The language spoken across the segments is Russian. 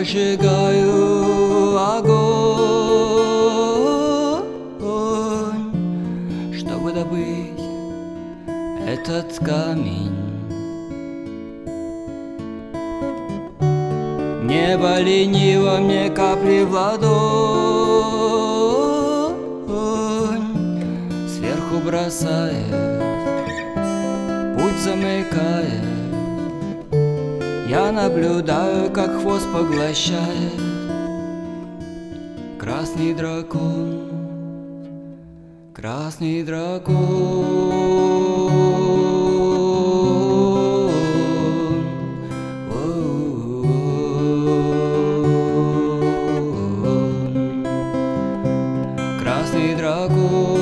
зажигаю огонь, чтобы добыть этот камень. Небо лениво мне капли в ладонь сверху бросает, путь замыкает. Я наблюдаю, как хвост поглощает красный дракон, красный дракон. Красный дракон.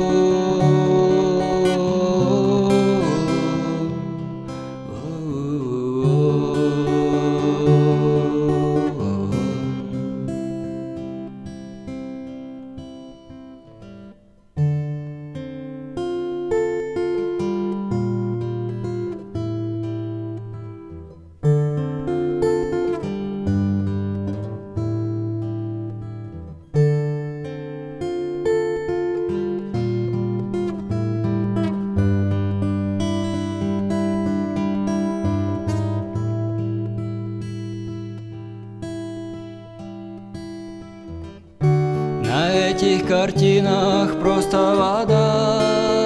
На этих картинах просто вода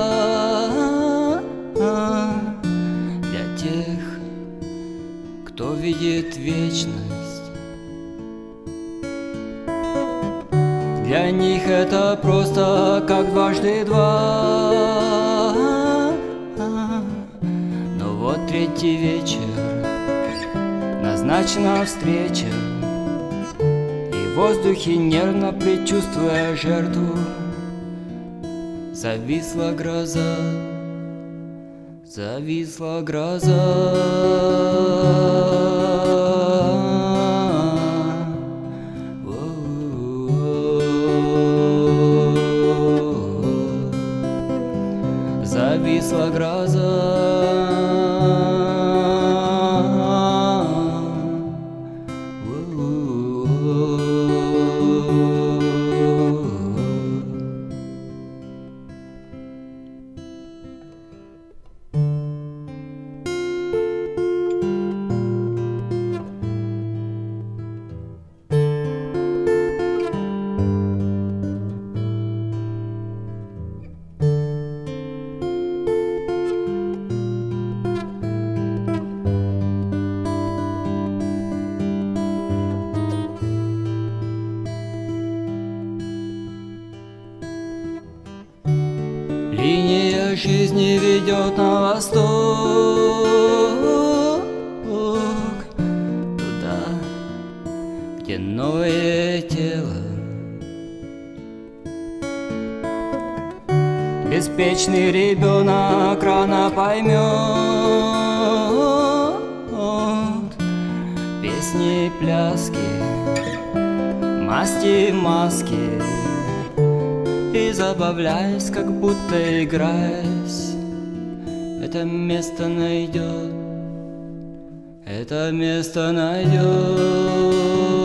для тех, кто видит вечность. Для них это просто как дважды два. Но вот третий вечер, назначена встреча. В воздухе, нервно предчувствуя жертву, зависла гроза, зависла гроза. Зависла гроза. Линия жизни ведет на восток, туда, где новое тело. Беспечный ребенок рано поймет песни и пляски, масти и маски. И забавляясь, как будто играясь, это место найдет, это место найдет.